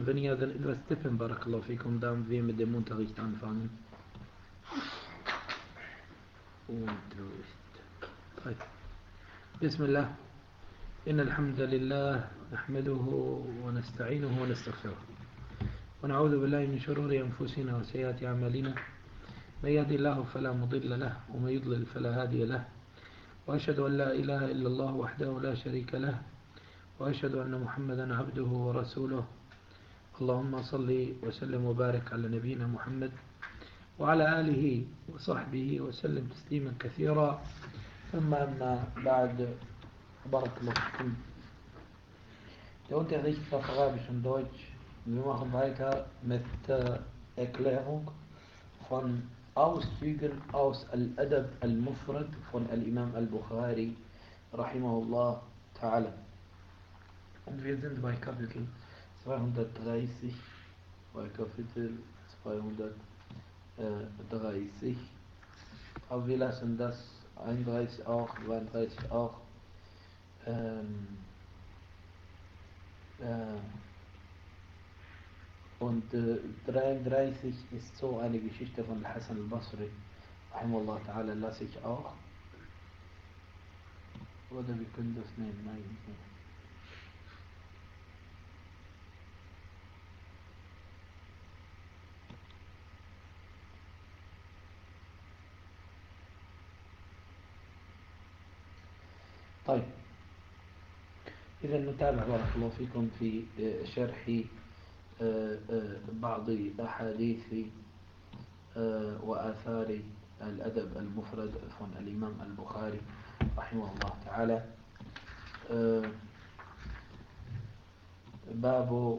wanneer er etwas tippen, barakallahu fikum, dann wir mit dem Unterricht anfangen. طيب. بسم الله. إن الحمد لله نحمده ونستعينه ونستغفره ونعوذ بالله من شرور أنفسنا وسيئات أعمالنا من يهد الله فلا مضل له ومن يضلل فلا هادي له وأشهد أن لا إله إلا الله وحده لا شريك له وأشهد أن محمدا عبده ورسوله اللهم صل وسلم وبارك على نبينا محمد وعلى آله وصحبه وسلم تسليما كثيرا ثم أما بعد بارك الله فيكم. Der Unterricht auf Arabisch und Deutsch. Wir machen weiter mit Erklärung von Auszügen aus Al-Adab al-Mufrad von Al-Imam al-Bukhari rahimahullah ta'ala. Und wir sind bei Kapitel 230, bei Kapitel 230. Aber wir lassen das 31 auch, 32 auch. Und 33 ist so eine Geschichte von Hassan al-Basri rahimahullah ta'ala, lasse ich auch. Oder wir können das nehmen, nein, nicht. طيب إذا نتابع بارك الله فيكم في شرح بعض أحاديث وآثار الأدب المفرد من الإمام البخاري رحمه الله تعالى. باب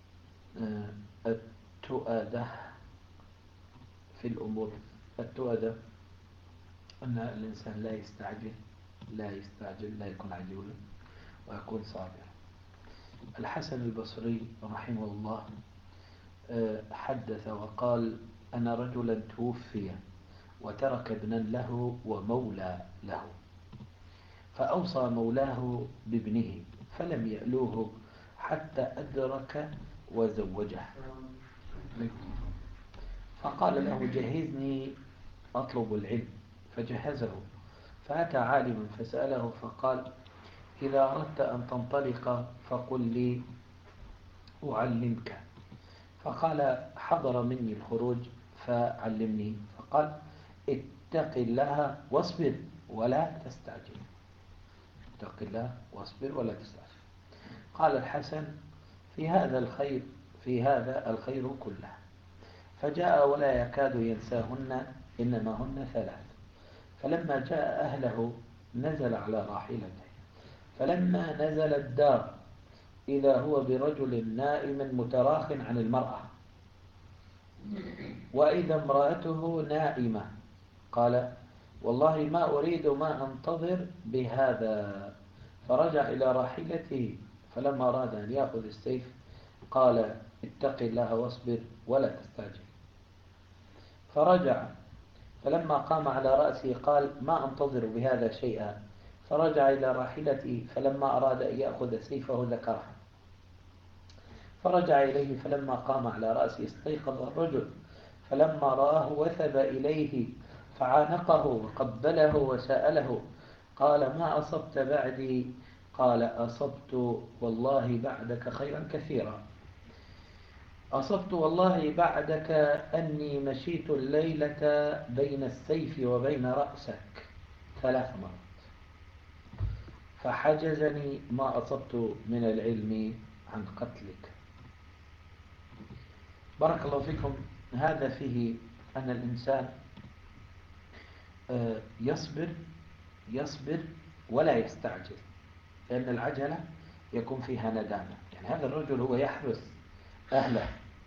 التؤدة في الأمور. التؤدة أن الإنسان لا يستعجل، لا يكون عجولا ويكون صابر. الحسن البصري رحمه الله حدث وقال: أنا رجلا توفي وترك ابنا له ومولى له، فأوصى مولاه بابنه فلم يألوه حتى أدرك وزوجه، فقال له: جهزني أطلب العلم، فجهزه، فأتى عالما فسأله فقال: إذا أردت أن تنطلق فقل لي أعلمك. فقال: حضر مني الخروج فعلمني. فقال: اتق الله واصبر ولا تستعجل. اتق الله واصبر ولا تستعجل. قال الحسن: في هذا الخير كله. فجاء ولا يكاد ينساهن، إنما هن ثلاث. فلما جاء أهله نزل على راحلته، فلما نزل الدار إذا هو برجل نائم متراخ عن المرأة، وإذا امرأته نائمة. قال: والله ما أريد ما أنتظر بهذا. فرجع إلى راحلته، فلما أراد أن يأخذ السيف قال: اتق الله واصبر ولا تستعجل. فرجع، فلما قام على رأسه قال: ما أنتظر بهذا شيئا. فرجع إلى راحلته، فلما أراد أن يأخذ سيفه ذكره، فرجع إليه، فلما قام على رأسه استيقظ الرجل، فلما رآه وثب إليه فعانقه وقبله وسأله. قال: ما أصبت بعدي؟ قال: أصبت والله بعدك خيرا كثيرا. أصبت والله بعدك أني مشيت الليلة بين السيف وبين رأسك 3 مرات، فحجزني ما أصبت من العلم عن قتلك. بارك الله فيكم. هذا فيه أن الإنسان يصبر ولا يستعجل، لأن العجلة يكون فيها ندامة. يعني هذا الرجل هو يحرس أهله،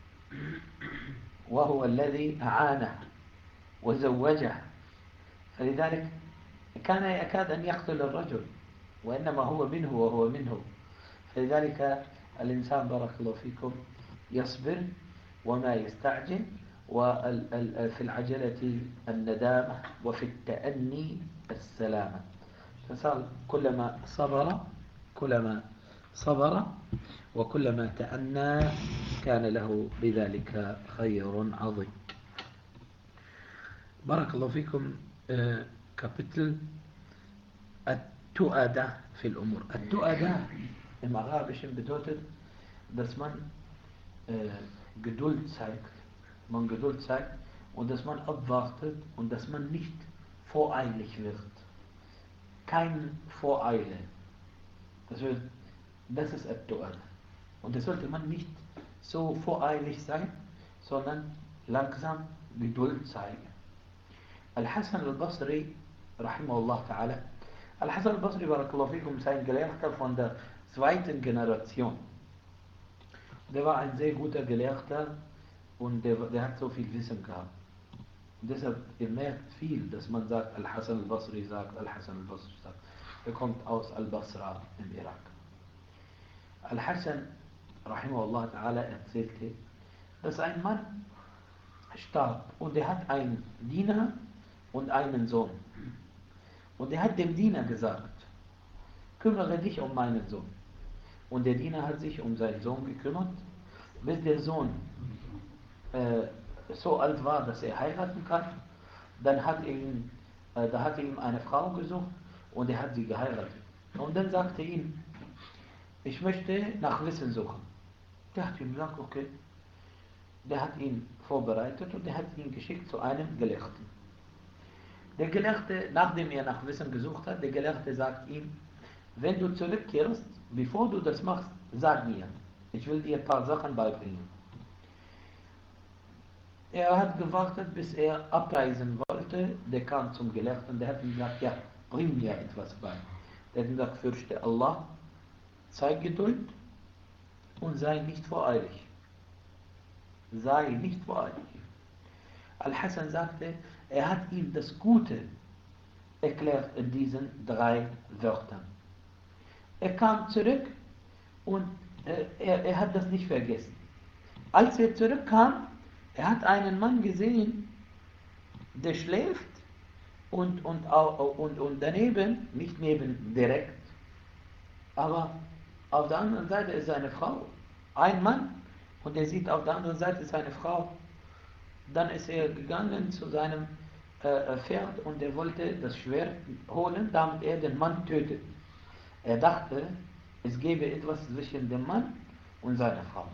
وهو الذي أعانه وزوجه، فلذلك كان يكاد أن يقتل الرجل، وإنما هو منه وهو منه. فلذلك الإنسان بارك الله فيكم يصبر وما يستعجل، وفي العجلة الندامة، وفي التأني السلامة. فصار كلما صبر وكلما تأنى كان له بذلك خير عظيم. بارك الله فيكم. Kapitel At-Tu'ada fil Umur. At-Tu'ada im Arabischen bedeutet, dass man Geduld zeigt, und dass man abwartet und dass man nicht voreilig wird. Kein Voreile. Das ist At-Tu'ada. Und das sollte man nicht so voreilig sein, sondern langsam Geduld zeigen. Al-Hasan al-Basri, rahimahullah ta'ala, Al-Hasan al-Basri, barakallahu fikum, ist ein Gelehrter von der zweiten Generation. Der war ein sehr guter Gelehrter und der hat so viel Wissen gehabt. Und deshalb, ihr merkt viel, dass man sagt, Al-Hasan al-Basri sagt, Al-Hasan al-Basri sagt. Er kommt aus Al-Basra im Irak. Al-Hasan, rahimahullah ta'ala, erzählte, dass ein Mann starb und er hat einen Diener und einen Sohn. Und er hat dem Diener gesagt, kümmere dich um meinen Sohn. Und der Diener hat sich um seinen Sohn gekümmert, bis der Sohn so alt war, dass er heiraten kann. Dann hat er ihm eine Frau gesucht und er hat sie geheiratet. Und dann sagte er ihm, ich möchte nach Wissen suchen. Der hat ihm gesagt, okay. Der hat ihn vorbereitet und er hat ihn geschickt zu einem Gelehrten. Der Gelehrte, nachdem er nach Wissen gesucht hat, der Gelehrte sagt ihm, wenn du zurückkehrst, bevor du das machst, sag mir, ich will dir ein paar Sachen beibringen. Er hat gewartet, bis er abreisen wollte, der kam zum Gelehrten, der hat ihm gesagt, ja, bring mir etwas bei. Der hat ihm gesagt, fürchte Allah, sei Geduld und sei nicht voreilig. Sei nicht voreilig. Al-Hasan sagte, er hat ihm das Gute erklärt in diesen 3 Wörtern. Er kam zurück und er hat das nicht vergessen. Als er zurückkam, er hat einen Mann gesehen, der schläft und daneben, nicht neben direkt, aber auf der anderen Seite ist eine Frau. Ein Mann und er sieht auf der anderen Seite seine Frau. Dann ist er gegangen zu seinem Pferd und er wollte das Schwert holen, damit er den Mann tötet. Er dachte, es gäbe etwas zwischen dem Mann und seiner Frau.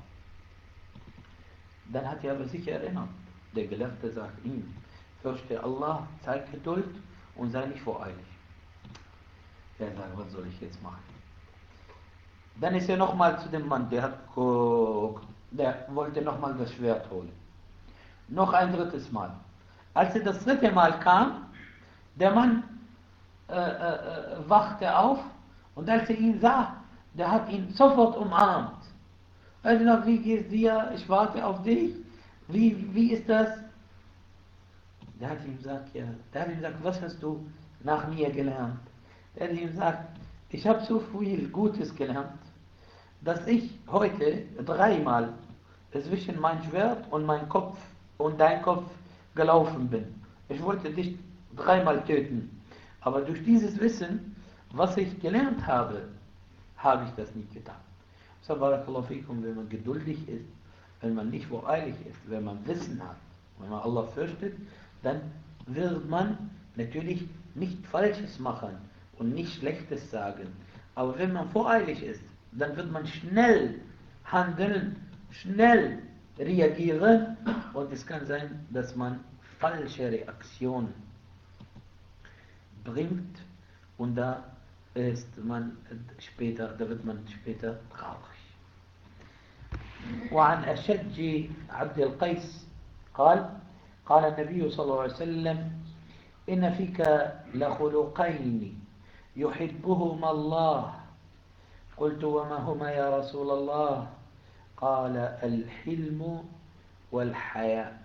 Dann hat er aber sich erinnert. Der Gelehrte sagt ihm, fürchte Allah, zeig Geduld und sei nicht voreilig. Er sagt, was soll ich jetzt machen? Dann ist er nochmal zu dem Mann, der wollte nochmal das Schwert holen. Noch ein drittes Mal. Als er das 3. Mal kam, der Mann wachte auf und als er ihn sah, der hat ihn sofort umarmt. Er sagt, wie geht's dir? Ich warte auf dich. Wie ist das? Der hat ihm gesagt, was hast du nach mir gelernt? Der hat ihm gesagt, ich habe so viel Gutes gelernt, dass ich heute 3 Mal zwischen mein Schwert und mein Kopf und dein Kopf gelaufen bin. Ich wollte dich 3 Mal töten. Aber durch dieses Wissen, was ich gelernt habe, habe ich das nicht getan. So, barakallahu fikum, wenn man geduldig ist, wenn man nicht voreilig ist, wenn man Wissen hat, wenn man Allah fürchtet, dann wird man natürlich nicht Falsches machen und nicht Schlechtes sagen. Aber wenn man voreilig ist, dann wird man schnell handeln, schnell reagieren und es kann sein, dass man falsche Reaktionen bringt und da wird man später traurig. وعن أشج عبد القيس قال النبي صلى الله عليه وسلم إن فيك لخلقين يحبهما الله قلت وما هما يا رسول الله قال الحلم والحياء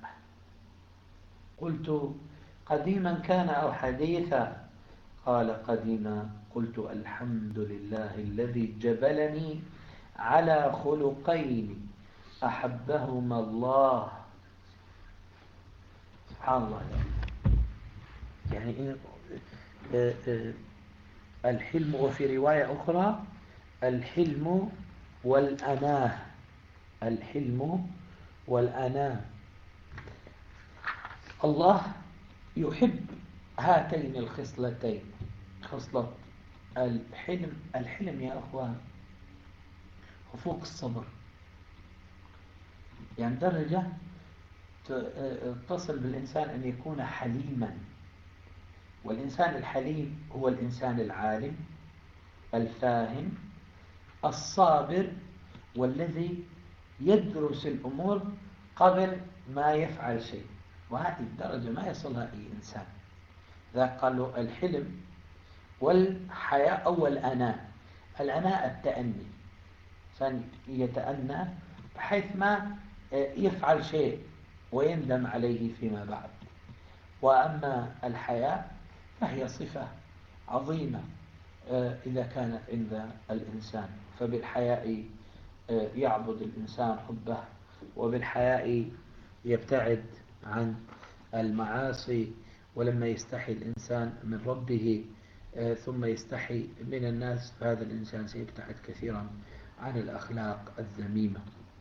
قلت قديما كان أو حديثا قال قديما قلت الحمد لله الذي جبلني على خلقين أحبهما الله سبحان الله. يعني الحلم، وفي رواية أخرى الحلم والأناه. الحلم والأناه. الله يحب هاتين الخصلتين، خصلة الحلم. الحلم يا أخوان فوق الصبر، يعني درجة تصل بالإنسان أن يكون حليما. والإنسان الحليم هو الإنسان العالم الفاهم الصابر، والذي يدرس الأمور قبل ما يفعل شيء. وهذه الدرجة ما يصلها أي إنسان. ذا قالوا الحلم والحياء أو الأناء. الأناء التأني، إنسان يتأنى بحيث ما يفعل شيء ويندم عليه فيما بعد. وأما الحياء فهي صفة عظيمة إذا كانت عند الإنسان، فبالحياء يعبد الإنسان حبه، وبالحياء يبتعد عن المعاصي. ولما يستحي الإنسان من ربه ثم يستحي من الناس، فهذا الإنسان سيبتعد كثيرا عن الأخلاق الذميمة.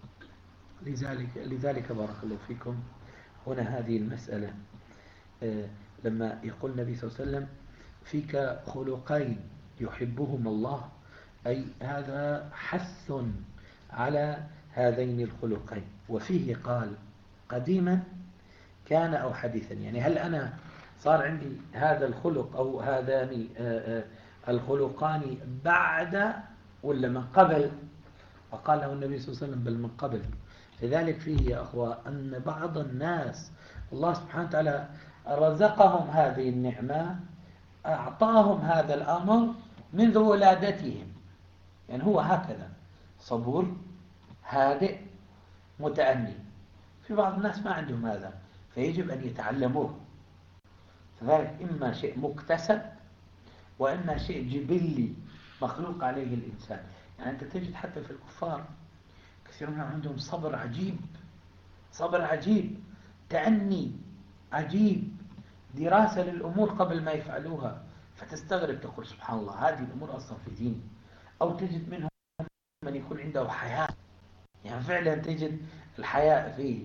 لذلك بارك الله فيكم هنا هذه المسألة لما يقول النبي صلى الله عليه وسلم فيك خلقين يحبهما الله، أي هذا حث على هذين الخلقين. وفيه قال قديما كان أو حديثا، يعني هل أنا صار عندي هذا الخلق أو هذان الخلقان بعد ولا من قبل؟ فقال له النبي صلى الله عليه وسلم بل من قبل. لذلك فيه يا أخوة أن بعض الناس الله سبحانه وتعالى رزقهم هذه النعمة، أعطاهم هذا الأمر منذ ولادتهم، يعني هو هكذا صبور هادئ متأني. في بعض الناس ما عندهم هذا، فيجب أن يتعلموه. فذلك إما شيء مكتسب وإما شيء جبلي مخلوق عليه الإنسان. يعني أنت تجد حتى في الكفار كثير منهم عندهم صبر عجيب، صبر عجيب، تأني عجيب، دراسة للأمور قبل ما يفعلوها، فتستغرب تقول سبحان الله هذه الأمور أصلا في دين. أو تجد منهم من يكون عنده حياء، يعني فعلا تجد الحياء فيه.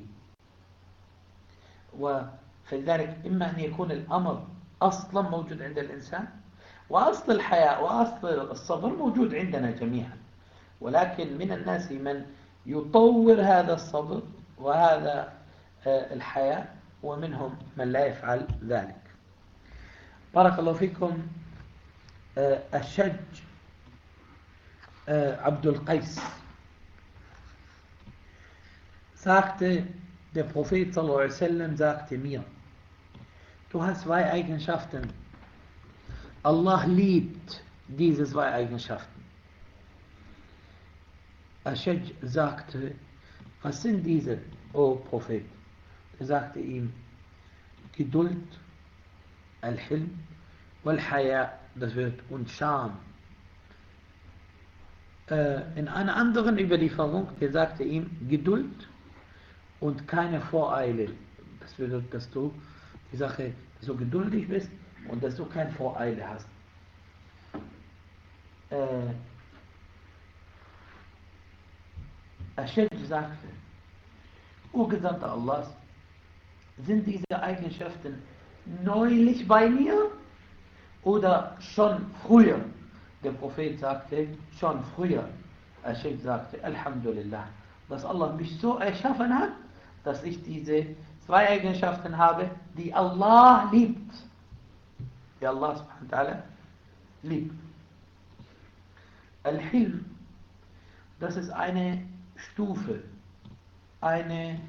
وفلذلك إما أن يكون الأمر أصلا موجود عند الإنسان، وأصل الحياء وأصل الصبر موجود عندنا جميعا، ولكن من الناس من يطور هذا الصبر وهذا الحياء، ومنهم من لا يفعل ذلك. بارك الله فيكم. الشج عبد القيس sagte, der Prophet sallallahu alaihi wasallam sagte mir, du hast zwei Eigenschaften. Allah liebt diese zwei Eigenschaften. Ashaj sagte, was sind diese, o Prophet? Er sagte ihm, Geduld, Al-Hilm, Wal-Haya, das wird und Scham. In einer anderen Überlieferung, der sagte ihm, Geduld und keine Voreile. Das bedeutet, dass du die Sache so geduldig bist und dass du keine Voreile hast. Ashaj sagte, O Gesandter Allahs, sind diese Eigenschaften neulich bei mir oder schon früher? Der Prophet sagte, schon früher. Ashaj sagte, Alhamdulillah, dass Allah mich so erschaffen hat, dass ich diese zwei Eigenschaften habe, die Allah liebt. Die Allah subhanahu wa ta'ala liebt. Al-Hilm, das ist eine Stufe, eine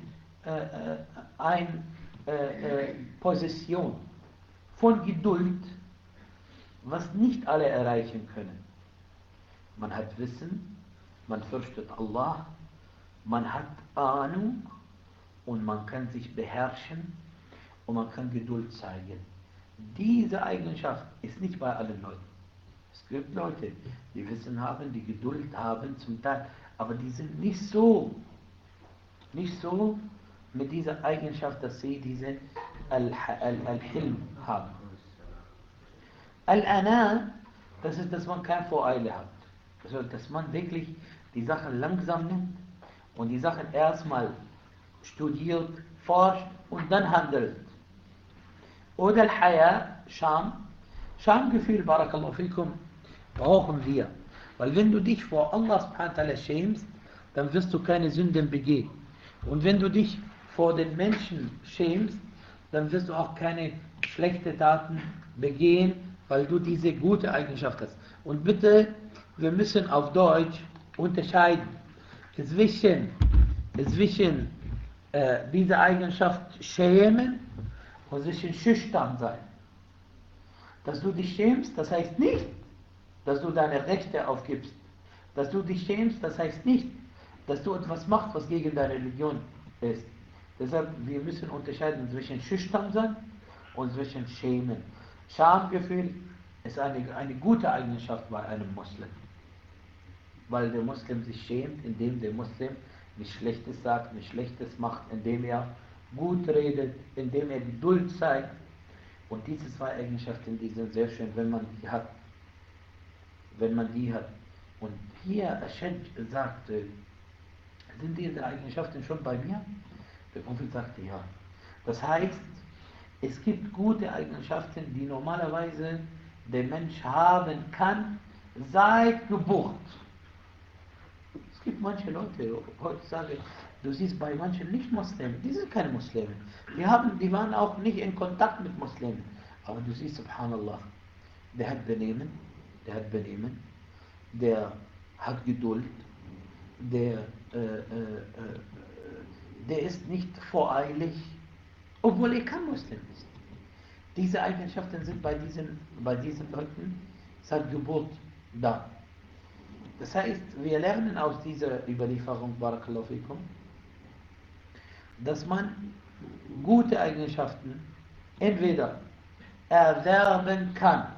Position von Geduld, was nicht alle erreichen können. Man hat Wissen, man fürchtet Allah, man hat Ahnung und man kann sich beherrschen und man kann Geduld zeigen. Diese Eigenschaft ist nicht bei allen Leuten. Es gibt Leute, die Wissen haben, die Geduld haben zum Teil, aber die sind nicht so mit dieser Eigenschaft, dass sie diese Al-Hilm haben. Al-Ana, das ist, dass man keine Voreile hat. Also, dass man wirklich die Sachen langsam nimmt und die Sachen erstmal studiert, forscht und dann handelt. Oder Al-Haya, Scham. Schamgefühl, Barakallahu fikum, brauchen wir. Weil wenn du dich vor Allah subhanahu wa ta'ala schämst, dann wirst du keine Sünden begehen. Und wenn du dich vor den Menschen schämst, dann wirst du auch keine schlechte Taten begehen, weil du diese gute Eigenschaft hast. Und bitte, wir müssen auf Deutsch unterscheiden zwischen dieser Eigenschaft schämen und zwischen schüchtern sein. Dass du dich schämst, das heißt nicht, dass du deine Rechte aufgibst. Dass du dich schämst, das heißt nicht, dass du etwas machst, was gegen deine Religion ist. Deshalb, wir müssen unterscheiden zwischen schüchtern sein und zwischen schämen. Schamgefühl ist eine gute Eigenschaft bei einem Muslim. Weil der Muslim sich schämt, indem der Muslim nichts Schlechtes sagt, nichts Schlechtes macht, indem er gut redet, indem er Geduld zeigt. Und diese zwei Eigenschaften, die sind sehr schön, wenn man die hat. Wenn man die hat. Und hier Ashaj sagt, sind diese Eigenschaften schon bei mir? Der Prophet sagte ja. Das heißt, es gibt gute Eigenschaften, die normalerweise der Mensch haben kann seit Geburt. Es gibt manche Leute heutzutage, du siehst bei manchen nicht Muslimen, die sind keine Muslime. Die waren auch nicht in Kontakt mit Muslimen. Aber du siehst, subhanallah, der hat Benehmen, der hat Geduld, der ist nicht voreilig, obwohl er kein Muslim ist. Diese Eigenschaften sind bei diesen Leuten seit Geburt da. Das heißt, wir lernen aus dieser Überlieferung, Barakallahu fikum, dass man gute Eigenschaften entweder erwerben kann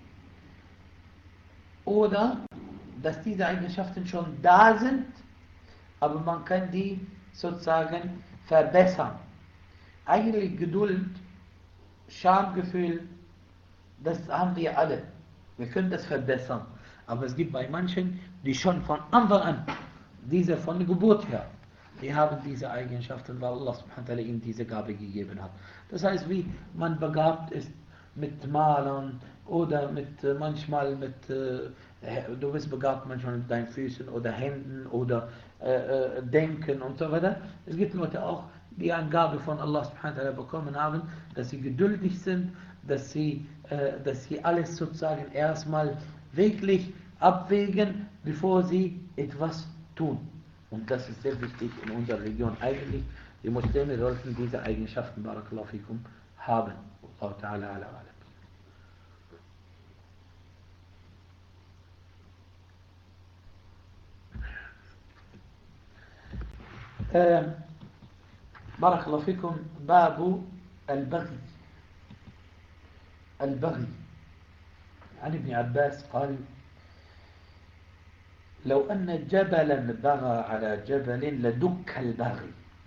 oder dass diese Eigenschaften schon da sind, aber man kann die sozusagen verbessern. Eigentlich Geduld, Schamgefühl, das haben wir alle. Wir können das verbessern. Aber es gibt bei manchen, die schon von Anfang an, diese von der Geburt her, die haben diese Eigenschaften, weil Allah subhanahu wa ta'ala ihnen diese Gabe gegeben hat. Das heißt, wie man begabt ist mit Malern oder manchmal mit, du bist begabt manchmal mit deinen Füßen oder Händen oder Denken und so weiter. Es gibt Leute auch, die eine Gabe von Allah subhanahu wa ta'ala bekommen haben, dass sie geduldig sind, dass sie alles sozusagen erstmal wirklich abwägen, bevor sie etwas tun. Und das ist sehr wichtig in unserer Religion. Eigentlich, die Muslime sollten diese Eigenschaften, Barakallahu fikum, haben. Allah ta'ala ala alam. Barakallahu fikum, Babu al-Baghi. البغي عن ابن عباس قال لو أن جبلا بغى على جبل لدك البغي.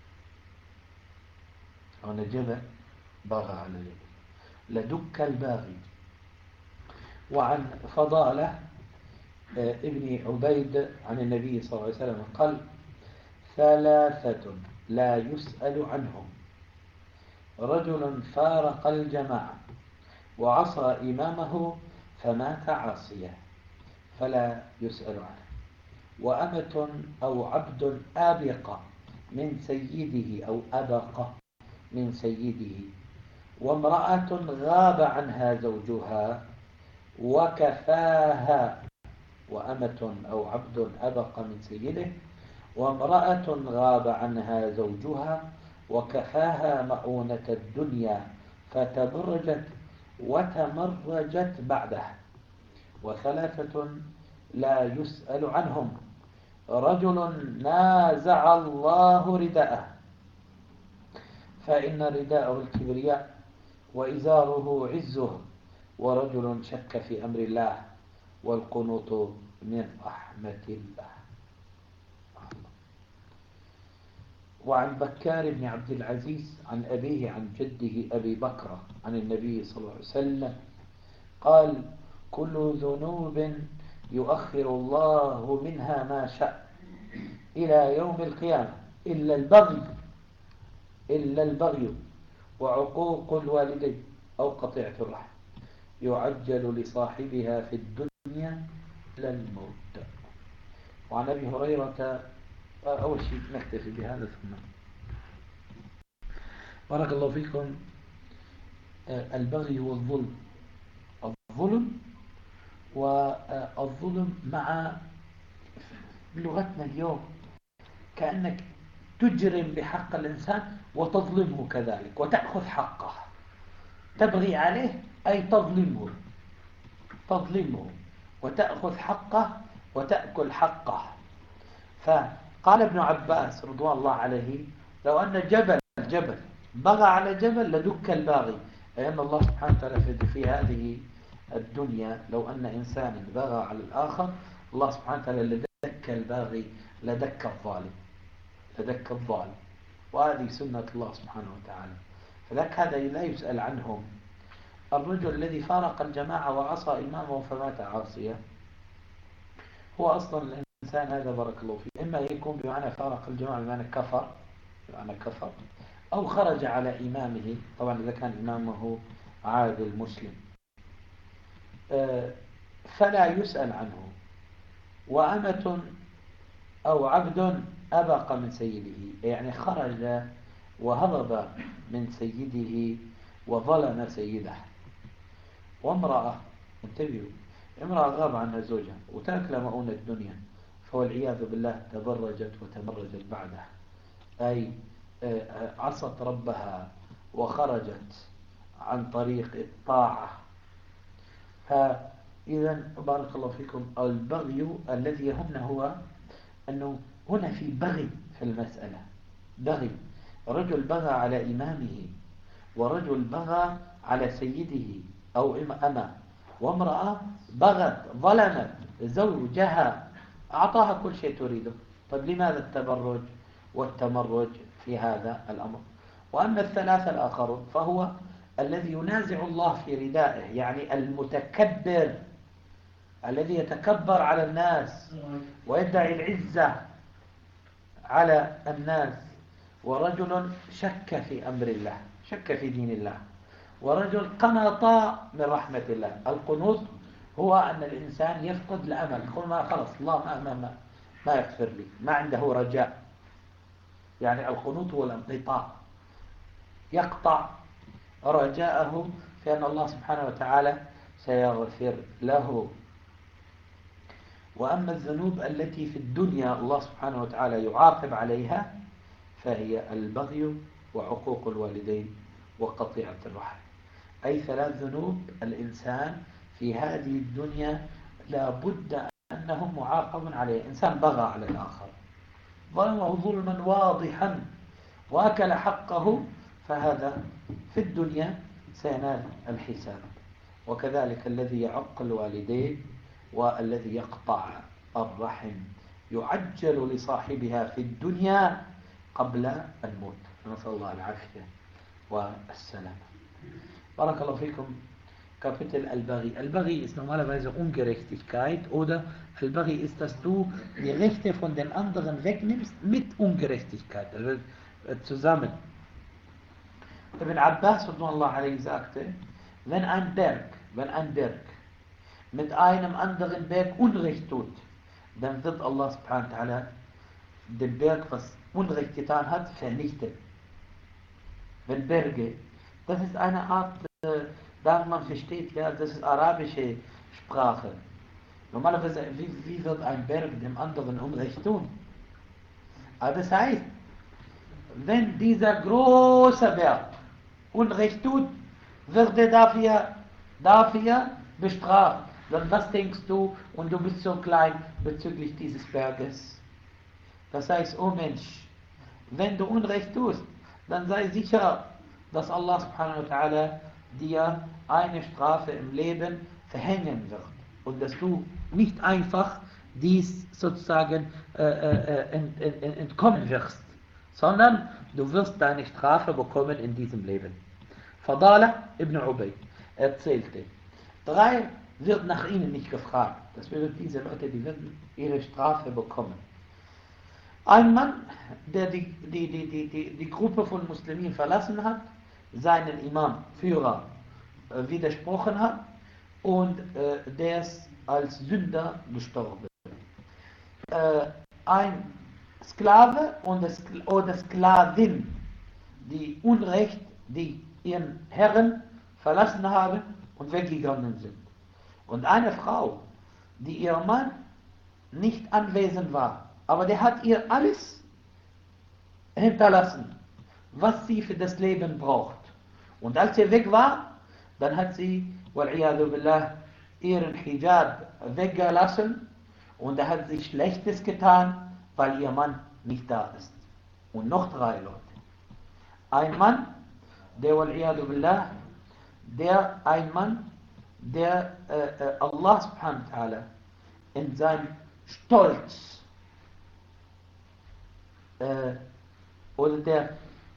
لو أن جبل بغى على جبل لدك الباغي. وعن فضالة ابن عبيد عن النبي صلى الله عليه وسلم قال ثلاثة لا يسأل عنهم رجل فارق الجماعة وعصى إمامه فمات عاصيا فلا يسأل عنه وأمة أو عبد آبق من سيده أو أبق من سيده وامرأة غاب عنها زوجها وكفاها وأمة أو عبد أبق من سيده وامرأة غاب عنها زوجها وكفاها مؤونة الدنيا فتبرجت وتمرجت بعده وثلاثة لا يسأل عنهم رجل نازع الله رداءه فإن رداءه الكبرياء وإزاره عزه ورجل شك في أمر الله والقنوط من رحمة الله. وعن بكار بن عبد العزيز عن أبيه عن جده أبي بكر عن النبي صلى الله عليه وسلم قال كل ذنوب يؤخر الله منها ما شاء إلى يوم القيامة إلا البغي وعقوق الوالدين أو قطيعة الرحم يعجل لصاحبها في الدنيا للموت. وعن أبي هريرة أول شيء نكتفي بهذا ثم بارك الله فيكم. البغي والظلم، والظلم مع بلغتنا اليوم كأنك تجرم بحق الإنسان وتظلمه كذلك وتأخذ حقه. تبغي عليه أي تظلمه وتأخذ حقه وتأكل حقه. فقال ابن عباس رضوان الله عليه لو أن جبل بغى على جبل لدك الباغي، أي أن الله سبحانه وتعالى في هذه الدنيا لو أن إنسانا بغى على الآخر الله سبحانه وتعالى لدك الباغي لدك الظالم. وهذه سنة الله سبحانه وتعالى. فذاك هذا لا يسأل عنهم. الرجل الذي فارق الجماعة وعصى إمامه فمات عاصيا هو أصلا الإنسان هذا بارك الله فيه إما يكون بمعنى فارق الجماعة بمعنى كفر أو خرج على إمامه، طبعا إذا كان إمامه عادل مسلم فلا يسأل عنه. وأمة أو عبد أبق من سيده، يعني خرج وهرب من سيده وظلم سيده. وامرأة، انتبهوا، امرأة غاب عنها زوجها وترك لها مؤونة الدنيا فوالعياذ بالله تبرجت وتمرجت بعده، أي عصت ربها وخرجت عن طريق الطاعة. فإذا بارك الله فيكم البغي الذي يهمنا هو أنه هنا في بغي في المسألة، بغي. رجل بغى على إمامه ورجل بغى على سيده أو أمه، وامرأة بغت ظلمت زوجها أعطاها كل شيء تريده. طيب لماذا التبرج والتمرج في هذا الأمر؟ وأما الثلاثة الآخرون فهو الذي ينازع الله في ردائه، يعني المتكبر الذي يتكبر على الناس ويدعي العزة على الناس، ورجل شك في أمر الله، شك في دين الله، ورجل قنط من رحمة الله. القنوط هو أن الإنسان يفقد الأمل، يقول ما خلص الله ما يغفر لي، ما عنده رجاء. يعني القنوط هو الانقطاع، يقطع رجاءه في أن الله سبحانه وتعالى سيغفر له. وأما الذنوب التي في الدنيا الله سبحانه وتعالى يعاقب عليها فهي البغي وعقوق الوالدين وقطيعة الرحم، أي ثلاث ذنوب الإنسان في هذه الدنيا لا بد أنه معاقب عليه. إنسان بغى على الآخر، ظلمه ظلما واضحا وأكل حقه، فهذا في الدنيا سينال الحساب. وكذلك الذي يعق الوالدين والذي يقطع الرحم يعجل لصاحبها في الدنيا قبل الموت، نسأل الله العافية والسلام. بارك الله فيكم. Kapitel Al-Baghi. Al-Baghi ist normalerweise Ungerechtigkeit oder Al-Baghi ist, dass du die Rechte von den anderen wegnimmst mit Ungerechtigkeit, also zusammen. Ibn Abbas sagte, wenn ein Berg mit einem anderen Berg Unrecht tut, dann wird Allah subhanahu wa ta'ala den Berg, was Unrecht getan hat, vernichten. Wenn Berge, das ist eine Art, da man versteht, ja, das ist arabische Sprache. Normalerweise, wie wird ein Berg dem anderen Unrecht tun? Aber das heißt, wenn dieser große Berg Unrecht tut, wird er dafür bestraft. Dann was denkst du, und du bist so klein bezüglich dieses Berges? Das heißt, oh Mensch, wenn du Unrecht tust, dann sei sicher, dass Allah subhanahu wa ta'ala dir eine Strafe im Leben verhängen wird und dass du nicht einfach dies sozusagen entkommen wirst, sondern du wirst deine Strafe bekommen in diesem Leben. Fadala ibn Ubay erzählte, 3 wird nach ihnen nicht gefragt. Das bedeutet, diese Leute, die werden ihre Strafe bekommen. Ein Mann, der die Gruppe von Muslimen verlassen hat, seinen Imam, Führer, widersprochen hat und der ist als Sünder gestorben. Ein Sklave oder Sklavin, die Unrecht, die ihren Herren verlassen haben und weggegangen sind. Und eine Frau, die ihr Mann nicht anwesend war, aber der hat ihr alles hinterlassen, was sie für das Leben braucht. Und als er weg war, dann hat sie, wal'iyadu billah, ihren Hijab weggelassen und er hat sich Schlechtes getan, weil ihr Mann nicht da ist. Und noch 3 Leute. Ein Mann, der wal'iyadu billah, der Allah subhanahu wa ta'ala in seinem Stolz oder der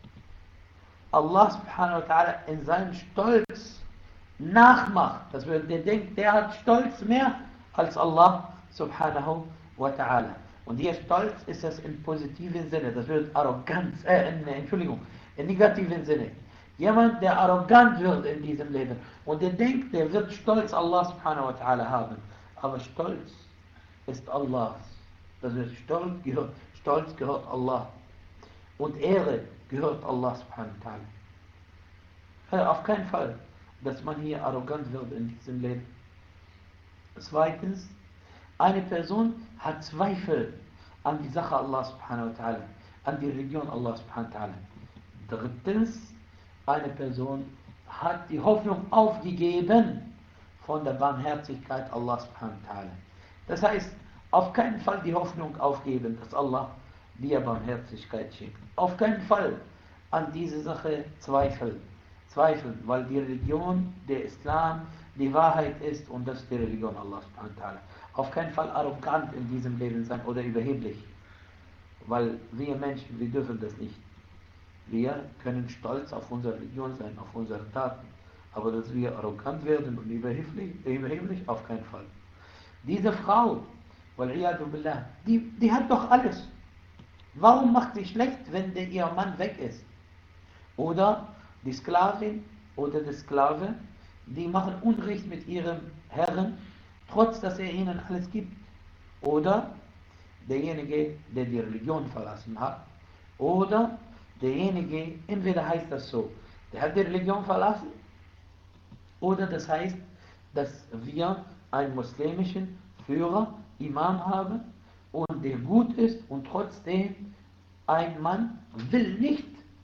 Allah subhanahu wa ta'ala in seinem Stolz nachmacht. Das bedeutet, der denkt, der hat Stolz mehr als Allah subhanahu wa ta'ala. Und hier Stolz ist das im positiven Sinne, das wird Arroganz, im negativen Sinne. Jemand, der arrogant wird in diesem Leben und der denkt, der wird Stolz Allah subhanahu wa ta'ala haben. Aber Stolz ist Allahs. Das heißt, Stolz gehört Allah. Und Ehre gehört Allah subhanahu wa ta'ala. Auf keinen Fall, dass man hier arrogant wird in diesem Leben. Zweitens, eine Person hat Zweifel an die Sache Allah subhanahu wa ta'ala, an die Religion Allah subhanahu wa ta'ala. Drittens, eine Person hat die Hoffnung aufgegeben von der Barmherzigkeit Allah subhanahu wa ta'ala. Das heißt, auf keinen Fall die Hoffnung aufgeben, dass Allah dir Barmherzigkeit schenkt. Auf keinen Fall an diese Sache zweifeln, weil die Religion, der Islam, die Wahrheit ist und das ist die Religion Allah subhanahu wa ta'ala. Auf keinen Fall arrogant in diesem Leben sein oder überheblich, weil wir Menschen, wir dürfen das nicht. Wir können stolz auf unsere Religion sein, auf unsere Taten, aber dass wir arrogant werden und überheblich, auf keinen Fall. Diese Frau, wal'iyadu billah, die hat doch alles. Warum macht sie schlecht, wenn ihr Mann weg ist? Oder die Sklavin oder der Sklave, die machen Unrecht mit ihrem Herrn, trotz dass er ihnen alles gibt. Oder derjenige, der die Religion verlassen hat. Oder derjenige, entweder heißt das so, der hat die Religion verlassen, oder das heißt, dass wir einen muslimischen Führer, Imam haben, und der gut ist, und trotzdem ein Mann will nicht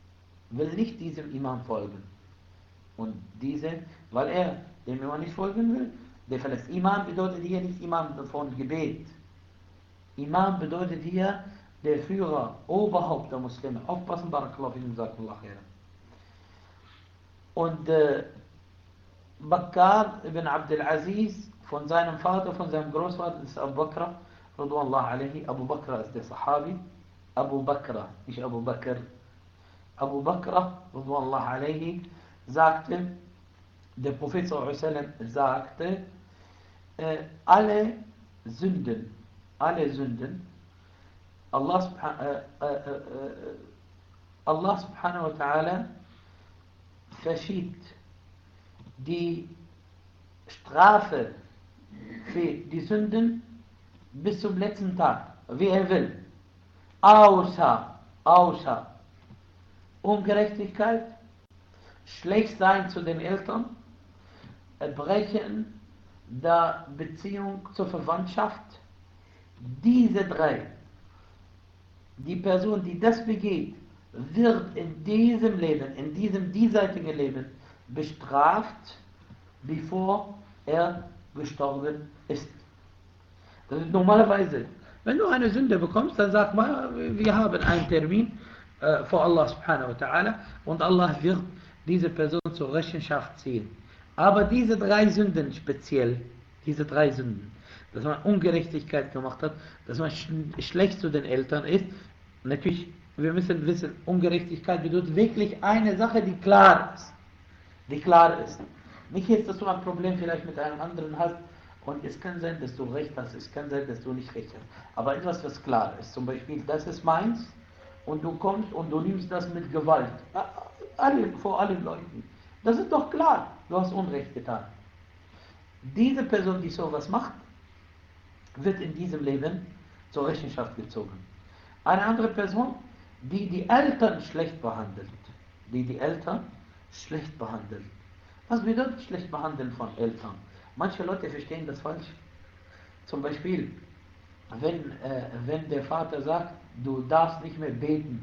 diesem Imam folgen. Und weil er dem Imam nicht folgen will, der verlässt. Imam bedeutet hier nicht Imam von Gebet. Imam bedeutet hier der Führer, Oberhaupt der Muslime. Aufpassen, Barakallahu fikum, Jazakumullah khairan. Und Bakkar ibn Abdul Aziz, von seinem Vater, von seinem Großvater, ist Abu Bakr, radwanallahu alaihi. Abu Bakr ist der Sahabi. Abu Bakr, nicht Abu Bakr. Abu Bakr, radwanallahu alaihi, sagte, der Prophet sallallahu alaihi wasallam sagte, alle Sünden, Allah subhanahu wa ta'ala verschiebt die Strafe für die Sünden bis zum letzten Tag, wie er will. Außer Ungerechtigkeit, schlecht sein zu den Eltern, Brechen der Beziehung zur Verwandtschaft. Diese 3, die Person, die das begeht, wird in diesem Leben, in diesem diesseitigen Leben bestraft, bevor er gestorben ist. Das ist normalerweise, wenn du eine Sünde bekommst, dann sag mal, wir haben einen Termin vor Allah subhanahu wa ta'ala und Allah wird diese Person zur Rechenschaft ziehen. Aber diese 3 Sünden speziell, dass man Ungerechtigkeit gemacht hat, dass man schlecht zu den Eltern ist, natürlich, wir müssen wissen, Ungerechtigkeit bedeutet wirklich eine Sache, die klar ist. Nicht jetzt, dass du ein Problem vielleicht mit einem anderen hast Und es kann sein, dass du recht hast, es kann sein, dass du nicht recht hast. Aber etwas, was klar ist, zum Beispiel, das ist meins und du kommst und du nimmst das mit Gewalt. Vor allen Leuten. Das ist doch klar, du hast Unrecht getan. Diese Person, die sowas macht, wird in diesem Leben zur Rechenschaft gezogen. Eine andere Person, die die Eltern schlecht behandelt. Die Eltern schlecht behandelt. Was bedeutet schlecht behandeln von Eltern? Manche Leute verstehen das falsch. Zum Beispiel, wenn der Vater sagt, du darfst nicht mehr beten.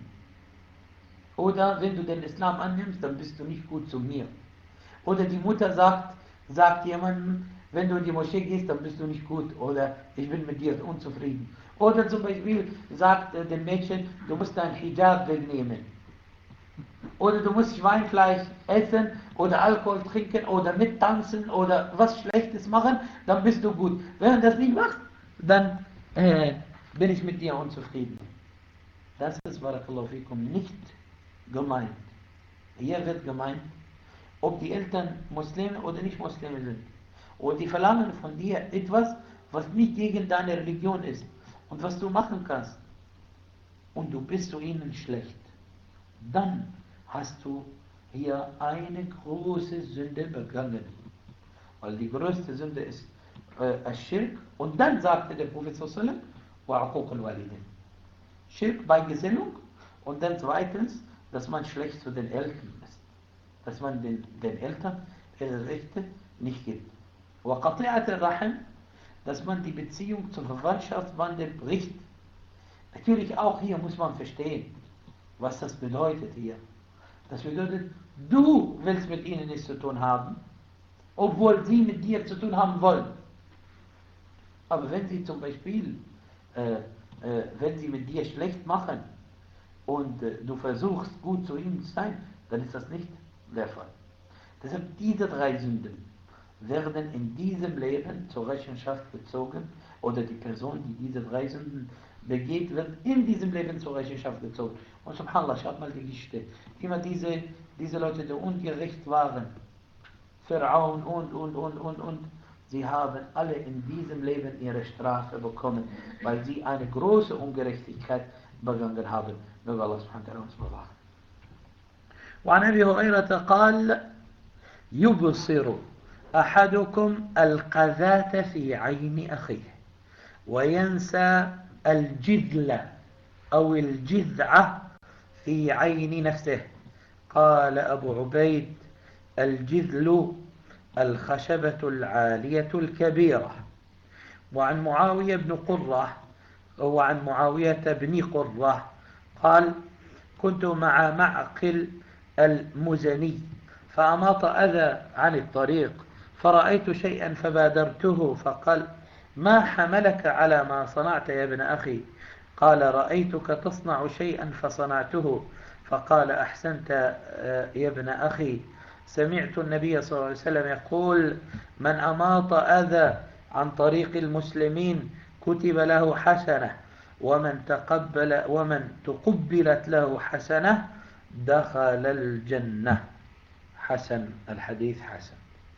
Oder wenn du den Islam annimmst, dann bist du nicht gut zu mir. Oder die Mutter sagt jemandem, wenn du in die Moschee gehst, dann bist du nicht gut. Oder ich bin mit dir unzufrieden. Oder zum Beispiel sagt dem Mädchen, du musst dein Hijab wegnehmen. Oder du musst Schweinfleisch essen oder Alkohol trinken oder mittanzen oder was Schlechtes machen, dann bist du gut. Wenn du das nicht machst, dann bin ich mit dir unzufrieden. Das ist, Barakallahu fikum, nicht gemeint. Hier wird gemeint, ob die Eltern Muslime oder nicht Muslime sind. Und die verlangen von dir etwas, was nicht gegen deine Religion ist und was du machen kannst. Und du bist zu ihnen schlecht. Dann hast du hier eine große Sünde begangen. Weil die größte Sünde ist Schirk. Und dann sagte der Prophet sallallahu alaihi wasallam, Schirk bei Gesinnung und dann zweitens, dass man schlecht zu den Eltern ist. Dass man den Eltern ihre Rechte nicht gibt. وقطيعة الرحم, dass man die Beziehung zur Verwandtschaftsbande bricht. Natürlich auch hier muss man verstehen, was das bedeutet hier. Das bedeutet, du willst mit ihnen nichts zu tun haben, obwohl sie mit dir zu tun haben wollen. Aber wenn sie zum Beispiel, wenn sie mit dir schlecht machen und du versuchst gut zu ihnen zu sein, dann ist das nicht der Fall. Deshalb diese 3 Sünden werden in diesem Leben zur Rechenschaft gezogen oder die Person, die diese 3 Sünden begeht, wird in diesem Leben zur Rechenschaft gezogen. Und subhanallah, schaut mal die Geschichte. Immer diese Leute, die ungerecht waren, Pharaon und, sie haben alle in diesem Leben ihre Strafe bekommen, weil sie eine große Ungerechtigkeit begangen haben. Möge Allah subhanahu wa ta'ala uns bewahren. وعن أبي هريرة قال يبصر أحدكم القذاة في عين أخيه وينسى الجذل أو الجذعة في عين نفسه. قال أبو عبيد الجذل الخشبة العالية الكبيرة. وعن معاوية بن قرة قال كنت مع معقل المزني فأماط أذى عن الطريق فرأيت شيئا فبادرته فقال ما حملك على ما صنعت يا ابن أخي؟ قال رأيتك تصنع شيئا فصنعته. فقال أحسنت يا ابن أخي، سمعت النبي صلى الله عليه وسلم يقول من أماط أذى عن طريق المسلمين كتب له حسنة ومن تقبلت له حسنة دخل الجنة. حسن، الحديث حسن.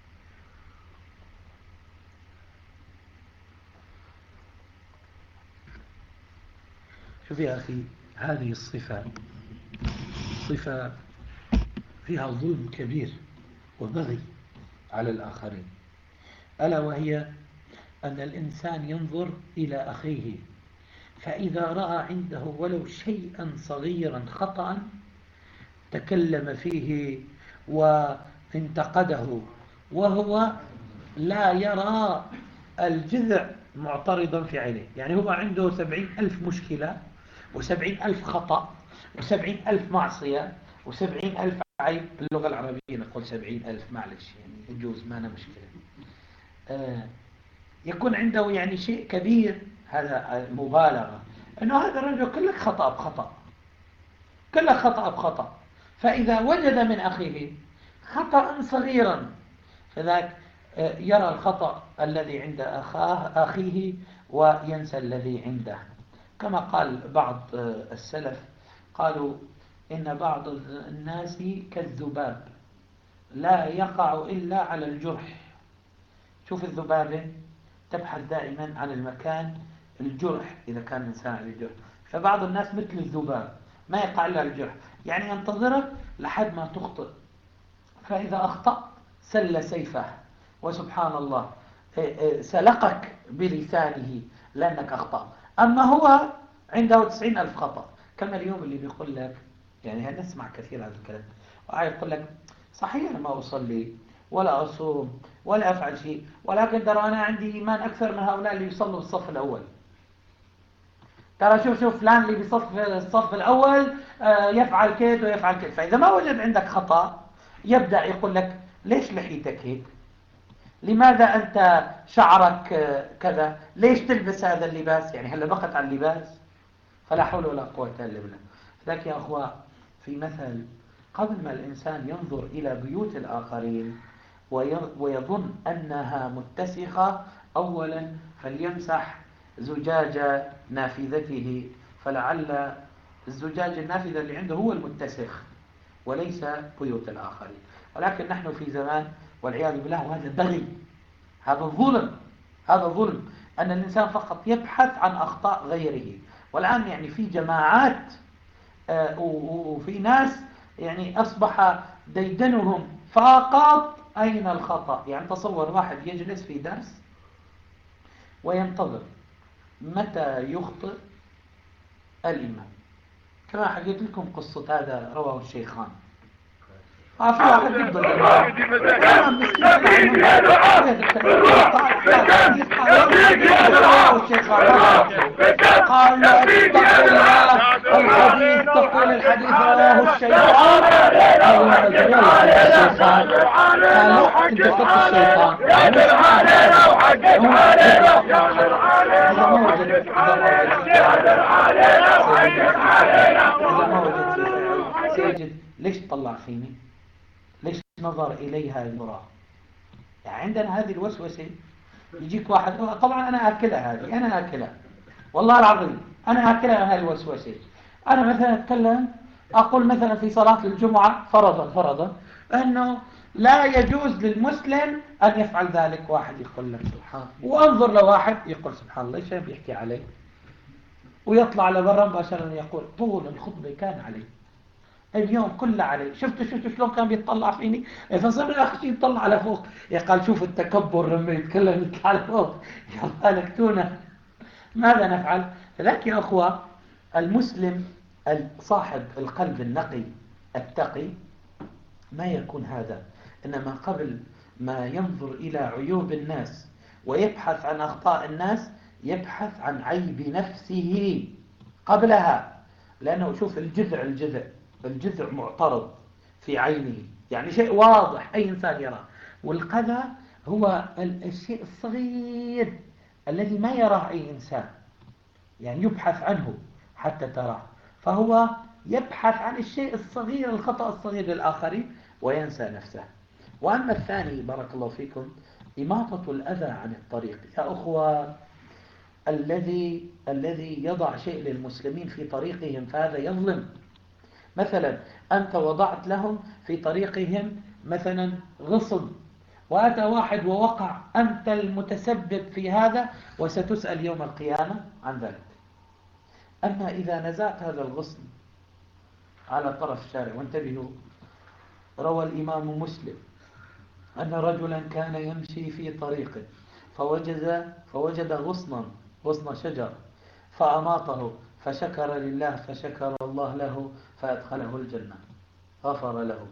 شوف يا أخي، هذه الصفة صفة فيها ظلم كبير وبغي على الآخرين، ألا وهي أن الإنسان ينظر إلى أخيه فإذا رأى عنده ولو شيئا صغيرا خطأ تكلم فيه وانتقده وهو لا يرى الجذع معترضا في عينه. يعني هو عنده 70,000 مشكلة و70,000 خطأ و70,000 معصية و70,000 عيب. باللغة العربية نقول 70,000، معلش يعني يجوز، ما أنا مشكلة. يكون عنده يعني شيء كبير، هذا مبالغة، أنه هذا الرجل كله خطأ بخطأ، كله خطأ بخطأ. فإذا وجد من أخيه خطأ صغيرا فذاك يرى الخطأ الذي عند أخيه وينسى الذي عنده. كما قال بعض السلف، قالوا إن بعض الناس كالذباب لا يقع إلا على الجرح. شوف الذبابة تبحث دائما عن المكان الجرح إذا كان الإنسان عليه جرح. فبعض الناس مثل الذباب ما يقع إلا الجرح، يعني ينتظرك لحد ما تخطئ، فإذا أخطأت سل سيفه وسبحان الله سلقك بلسانه لأنك أخطأ. أما هو عنده 90,000 خطأ. كما اليوم اللي بيقول لك، يعني نسمع كثير هذا الكلام، يقول لك صحيح أنا ما أصلي ولا أصوم ولا أفعل شيء، ولكن ترى أنا عندي إيمان أكثر من هؤلاء اللي يصلوا بالصف الأول. ترى شوف فلان اللي بصف الصف الأول يفعل كذا ويفعل كذا. فإذا ما وجد عندك خطأ يبدأ يقول لك ليش لحيتك هيك؟ لماذا أنت شعرك كذا؟ ليش تلبس هذا اللباس؟ يعني هل بقت على اللباس؟ فلا حول ولا قوة إلا بالله. لذلك يا أخوة، في مثل، قبل ما الإنسان ينظر إلى بيوت الآخرين ويظن أنها متسخة، أولا فليمسح زجاج نافذته، فلعل الزجاج النافذة اللي عنده هو المتسخ وليس بيوت الآخرين. ولكن نحن في زمان والعياذ بالله، وهذا بغي، هذا ظلم، هذا ظلم أن الإنسان فقط يبحث عن أخطاء غيره. والآن يعني في جماعات وفي ناس يعني أصبح ديدنهم فقط أين الخطأ. يعني تصور واحد يجلس في درس وينتظر متى يخطئ الإمام. كما حكيت لكم قصة هذا رواه الشيخان. في واحد يقبل الإمام قال له اتق الله، الحديث تقول الحديث رواه الشيخان. قال له الشيخان، قال له انت تقول الشيطان سيجد ليش تطلع فيني؟ ليش نظر إليها المراه؟ يعني عندنا هذه الوسوسة. يجيك واحد، طبعا أنا أكلها هذه، أنا أكلها والله العظيم، أنا أكلها هذه الوسوسة. أنا مثلا أتكلم أقول مثلا في صلاة الجمعة فرضا أنه لا يجوز للمسلم أن يفعل ذلك. واحد يقول لك سبحان، وأنظر لواحد يقول سبحان الله، إيش بيحكي عليه؟ ويطلع لبرا مباشرة يقول طول الخطبة كان عليه، اليوم كله عليه، شفتوا شلون كان بيطلع فيني؟ فصرنا اخي يطلع على فوق. قال شوف التكبر لما يتكلم يطلع على فوق. يا لكتونا، ماذا نفعل؟ فذلك يا اخوه، المسلم صاحب القلب النقي التقي ما يكون هذا، انما قبل ما ينظر الى عيوب الناس ويبحث عن اخطاء الناس يبحث عن عيب نفسه قبلها. لانه شوف الجذع معترض في عينه، يعني شيء واضح أي إنسان يراه. والقذى هو الشيء الصغير الذي ما يراه أي إنسان، يعني يبحث عنه حتى تراه. فهو يبحث عن الشيء الصغير، الخطأ الصغير للآخرين وينسى نفسه. وأما الثاني بارك الله فيكم، إماطة الأذى عن الطريق. يا أخوة، الذي يضع شيء للمسلمين في طريقهم فهذا يظلم. مثلا أنت وضعت لهم في طريقهم مثلا غصن، وأتى واحد ووقع، أنت المتسبب في هذا وستسأل يوم القيامة عن ذلك. أما إذا نزعت هذا الغصن على طرف الشارع، وانتبهوا، روى الإمام مسلم أن رجلا كان يمشي في طريقه فوجد غصن شجر فأماطه، فشكر لله فشكر الله له فأدخله الجنة، غفر له.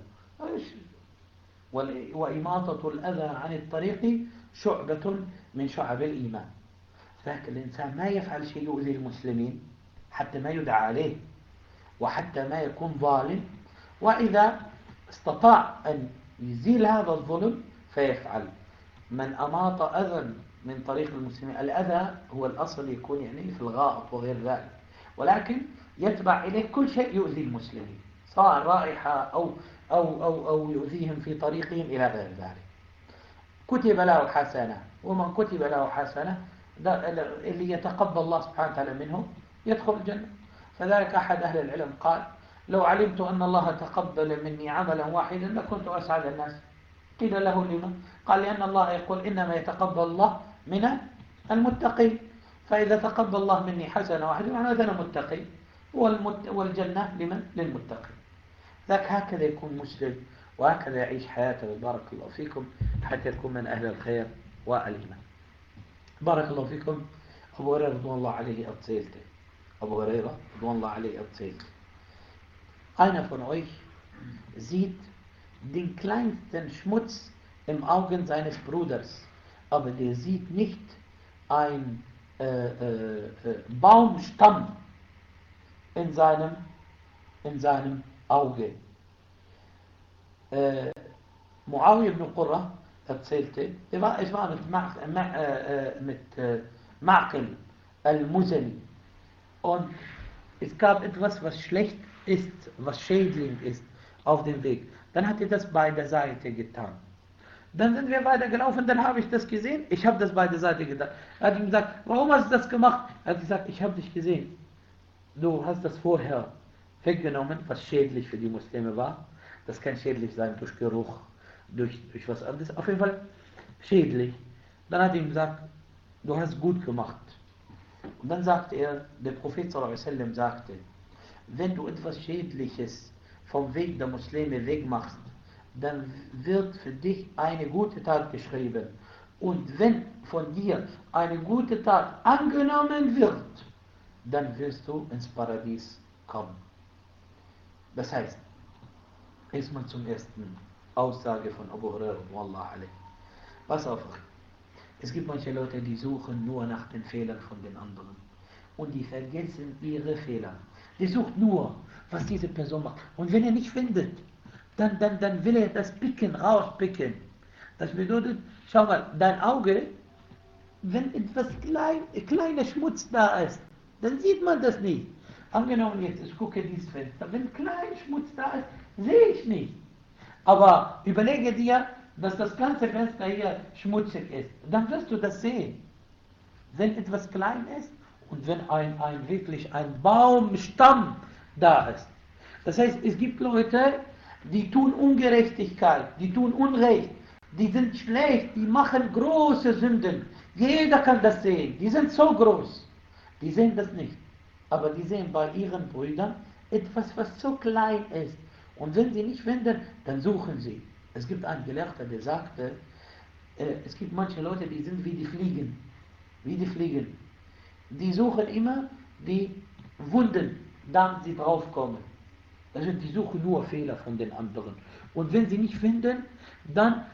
وإماطة الأذى عن الطريق شعبة من شعب الإيمان. لكن الإنسان ما يفعل شيء يؤذي المسلمين حتى ما يدعى عليه وحتى ما يكون ظالم، وإذا استطاع أن يزيل هذا الظلم فيفعل. من أماط أذى من طريق المسلمين، الأذى هو الأصل يكون يعني في الغائط وغير ذلك، ولكن يتبع إليه كل شيء يؤذي المسلمين، سواء رائحة أو يؤذيهم في طريقهم إلى غير ذلك. كتب له حسنة، ومن كتب له حسنة اللي يتقبل الله سبحانه وتعالى منه يدخل الجنة. فذلك أحد أهل العلم قال لو علمت أن الله تقبل مني عملا واحدا لكنت أسعد الناس. قيل له لما؟ قال لأن الله يقول إنما يتقبل الله من المتقي. فإذا تقبل الله مني حسنة واحدة معناته أنا متقي، والجنة لمن؟ للمتقي. ذاك هكذا يكون مسلم وهكذا يعيش حياته. بارك الله فيكم حتى يكون من أهل الخير والإيمان. بارك الله فيكم. أبو هريرة رضوان الله عليه erzählte, Abu Huraira رضوان الله عليه erzählte, einer von euch sieht den kleinsten Schmutz im Augen seines Bruders, aber der sieht nicht ein Baumstamm in seinem Auge. Muawiyah ibn Qurra erzählte, ich war mit Ma'qil al-Muzani und es gab etwas, was schlecht ist, was schädlich ist auf dem Weg. Dann hat er das bei der Seite getan. Dann sind wir weitergelaufen, dann habe ich das gesehen, ich habe das bei der Seite getan. Er hat ihm gesagt, warum hast du das gemacht? Er hat gesagt, ich habe dich gesehen. Du hast das vorher weggenommen, was schädlich für die Muslime war. Das kann schädlich sein durch Geruch, durch was anderes. Auf jeden Fall schädlich. Dann hat er ihm gesagt, du hast gut gemacht. Und dann sagte er, der Prophet sallallahu alaihi wasallam sagte, wenn du etwas Schädliches vom Weg der Muslime wegmachst, dann wird für dich eine gute Tat geschrieben. Und wenn von dir eine gute Tat angenommen wird, dann wirst du ins Paradies kommen. Das heißt, erstmal zum ersten Aussage von Abu Hurairah, wallah alayh. Pass auf, es gibt manche Leute, die suchen nur nach den Fehlern von den anderen. Und die vergessen ihre Fehler. Die sucht nur, was diese Person macht. Und wenn er nicht findet, dann will er das picken, rauspicken. Das bedeutet, schau mal, dein Auge, wenn etwas kleiner Schmutz da ist, dann sieht man das nicht. Angenommen jetzt, ich gucke dieses Fenster, wenn kleiner Schmutz da ist, sehe ich nicht. Aber überlege dir, dass das ganze Fenster hier schmutzig ist. Dann wirst du das sehen. Wenn etwas klein ist und wenn wirklich ein Baumstamm da ist. Das heißt, es gibt Leute, die tun Ungerechtigkeit, die tun Unrecht, die sind schlecht, die machen große Sünden. Jeder kann das sehen. Die sind so groß. Die sehen das nicht. Aber die sehen bei ihren Brüdern etwas, was so klein ist. Und wenn sie nicht finden, dann suchen sie. Es gibt einen Gelehrter, der sagte, es gibt manche Leute, die sind wie die Fliegen. Wie die Fliegen. Die suchen immer die Wunden, damit sie draufkommen. Also die suchen nur Fehler von den anderen. Und wenn sie nicht finden, dann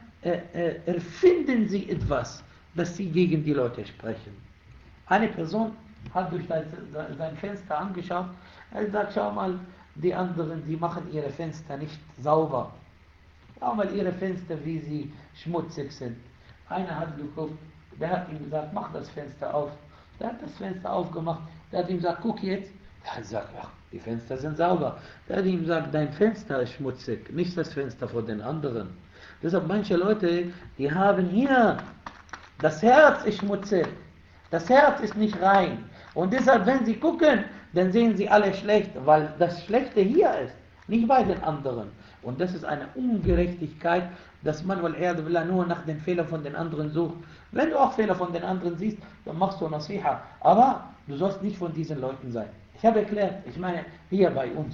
erfinden sie etwas, das sie gegen die Leute sprechen. Eine Person hat durch sein Fenster angeschaut, er sagt, schau mal, die anderen, die machen ihre Fenster nicht sauber. Schau mal ihre Fenster, wie sie schmutzig sind. Einer hat geguckt, der hat ihm gesagt, mach das Fenster auf. Der hat das Fenster aufgemacht, der hat ihm gesagt, guck jetzt. Der hat gesagt, ach, die Fenster sind sauber. Der hat ihm gesagt, dein Fenster ist schmutzig, nicht das Fenster von den anderen. Deshalb manche Leute, die haben hier, das Herz ist schmutzig. Das Herz ist nicht rein. Und deshalb, wenn sie gucken, dann sehen sie alle schlecht, weil das Schlechte hier ist, nicht bei den anderen. Und das ist eine Ungerechtigkeit, dass man nur nach den Fehlern von den anderen sucht. Wenn du auch Fehler von den anderen siehst, dann machst du Nasiha. Aber du sollst nicht von diesen Leuten sein. Ich habe erklärt, ich meine, hier bei uns.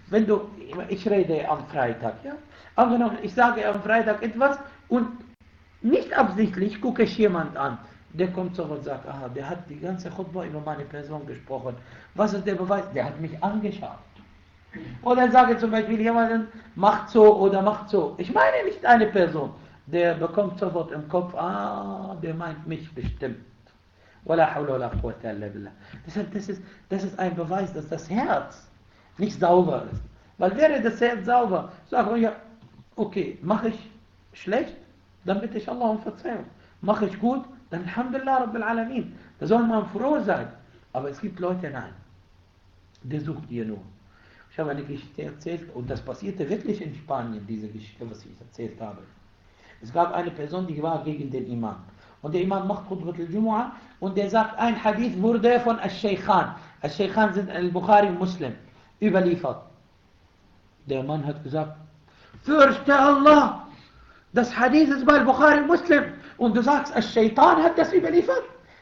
Ich rede am Freitag, ja? Angenommen, ich sage am Freitag etwas und nicht absichtlich gucke ich jemand an. Der kommt so und sagt, aha, der hat die ganze Khutbah über meine Person gesprochen. Was ist der Beweis? Der hat mich angeschaut. Oder sage zum Beispiel jemanden, macht so oder macht so. Ich meine nicht eine Person. Der bekommt sofort im Kopf, der meint mich bestimmt. Wala hawla wala quwwata illa billah. Das ist ein Beweis, dass das Herz nicht sauber ist. Weil wäre das Herz sauber, sagen wir ja, okay, mache ich schlecht, dann bitte ich Allah um Verzeihung. Mache ich gut, dann Alhamdulillah Rabbil Alamin. Da soll man froh sein. Aber es gibt Leute, nein. Der sucht ihr nur. Ich habe eine Geschichte erzählt und das passierte wirklich in Spanien, diese Geschichte, was ich erzählt habe. Es gab eine Person, die war gegen den Imam. Und der Imam macht Khutbat al-Jumu'ah und der sagt, ein Hadith wurde von Al-Shaykhan. Al-Shaykhan sind Al-Bukhari und Muslim überliefert. Der Mann hat gesagt, fürchte Allah, das Hadith ist bei Al-Bukhari und Muslim. Und du sagst, Al-Shaytan hat das überliefert?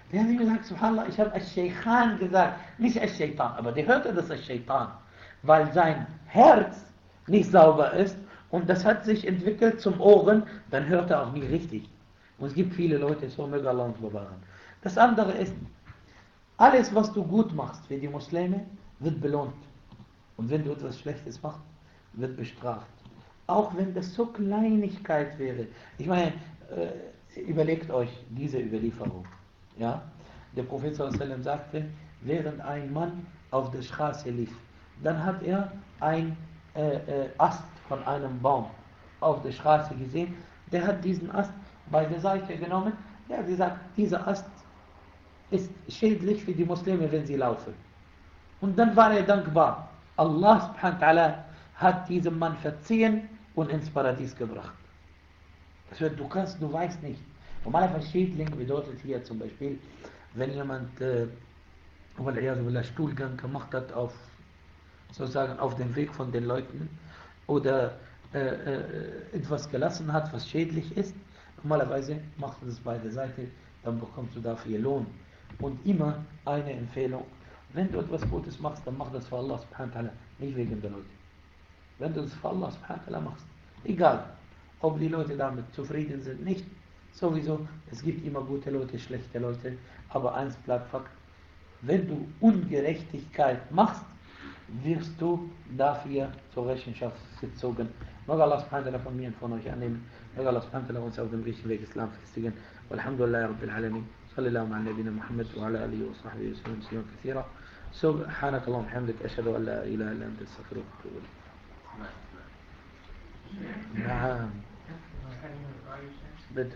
Der hat ihm gesagt, subhanallah, ich habe Al-Shaykhan gesagt, nicht Al-Shaitan, aber der hörte das Al-Shaitan, weil sein Herz nicht sauber ist und das hat sich entwickelt zum Ohren, dann hört er auch nie richtig. Und es gibt viele Leute, so möge Allah uns bewahren. Das andere ist, alles was du gut machst für die Muslime, wird belohnt. Und wenn du etwas Schlechtes machst, wird bestraft. Auch wenn das so Kleinigkeit wäre. Ich meine, überlegt euch diese Überlieferung. Ja? Der Prophet ﷺ sagte, während ein Mann auf der Straße lief, dann hat er ein Ast von einem Baum auf der Straße gesehen. Der hat diesen Ast bei der Seite genommen. Der hat gesagt, dieser Ast ist schädlich für die Muslime, wenn sie laufen. Und dann war er dankbar. Allah subhanahu wa ta'ala hat diesem Mann verziehen und ins Paradies gebracht. Das heißt, du weißt nicht. Normalerweise Schädling bedeutet hier zum Beispiel, wenn jemand Stuhlgang gemacht hat auf, sozusagen auf dem Weg von den Leuten oder etwas gelassen hat, was schädlich ist. Normalerweise machst du das bei der Seite, dann bekommst du dafür Lohn. Und immer eine Empfehlung, wenn du etwas Gutes machst, dann mach das für Allah subhanahu wa ta'ala, nicht wegen der Leute. Wenn du das für Allah subhanahu wa ta'ala machst, egal, ob die Leute damit zufrieden sind, nicht, sowieso, es gibt immer gute Leute, schlechte Leute, aber eins bleibt Fakt, wenn du Ungerechtigkeit machst, wirst du dafür zur Rechenschaft gezogen. Möge Allah subhanahu wa ta'ala von mir und von euch annehmen, möge Allah subhanahu wa ta'ala uns auf dem richtigen Weg Islam festigen. Walhamdulillahi Rabbil Alamin. صلى الله على نبينا محمد وعلى آله وصحبه وسلم تسليما كثيرا سبحانك اللهم وبحمدك أشهد أن لا إله إلا أنت أستغفرك وأتوب إليك. نعم.